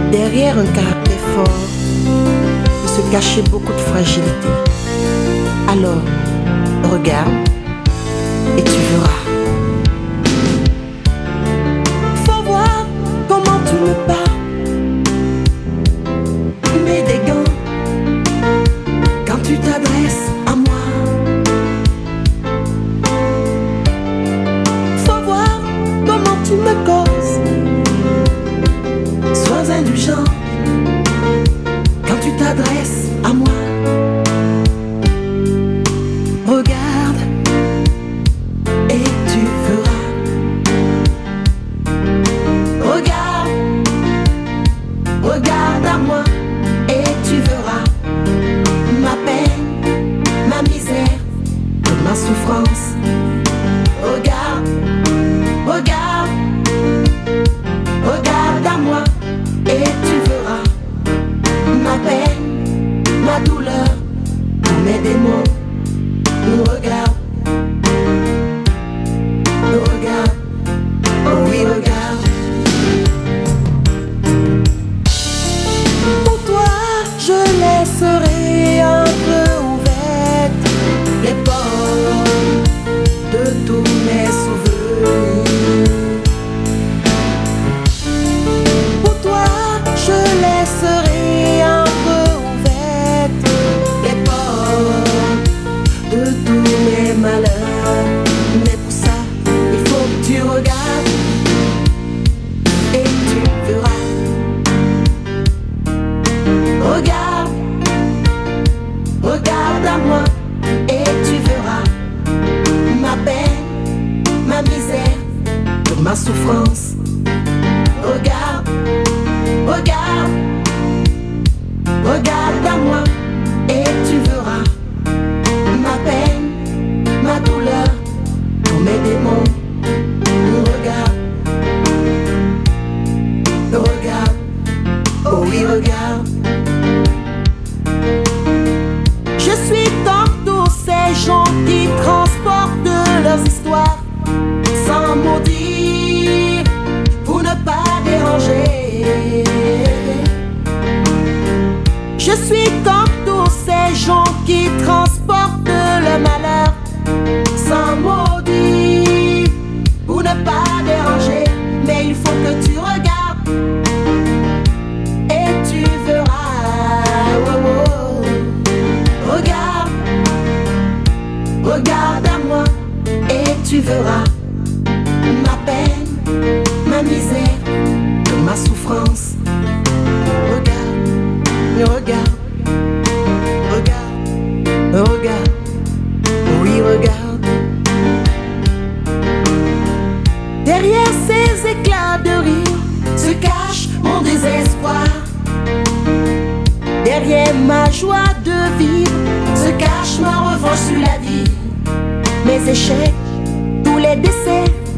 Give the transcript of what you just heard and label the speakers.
Speaker 1: Derrière un caractère fort peut se cacher beaucoup de fragilité. Alors, regarde et tu verras. Faut voir comment tu me parles. Mets des gants quand tu t'adresses à moi. Faut voir comment tu me causes. Sois indulgent quand tu t'adresses à moi. Regarde et tu verras. Regarde, regarde à moi et tu verras. Ma peine, ma misère, ma souffrance. Regarde, regarde, regarde à moi et tu verras. Ma peine, ma douleur, tous mes démons. Regarde, regarde, oh oui regarde. Pour toi je laisserai un peu ouvertes les portes de tous mes souvenirs. Pour toi je laisserai un peu ouvertes les portes de tous mes malheurs. Mais pour ça, il faut que tu regardes et tu verras. Regarde, regarde à moi et tu verras. Ma peine, ma misère, ma souffrance. Regarde, regarde, regarde à moi et tu verras. Ma peine, ma douleur, tous mes démons. Regarde, regarde, oh oui regarde. Je suis comme tous ces gens qui transportent leurs histoires sans mot dire pour ne pas déranger. Je suis comme tous ces gens qui transportent le malheur sans maudire pour ne pas déranger. Mais il faut que tu regardes et tu verras. Oh, oh. Regarde, regarde à moi et tu verras. Ma peine, ma misère, ma souffrance. Regarde, regarde, regarde, regarde, oui regarde. Derrière ces éclats de rire se cache mon désespoir. Derrière ma joie de vivre se cache ma revanche sur la vie. Mes échecs, tous les décès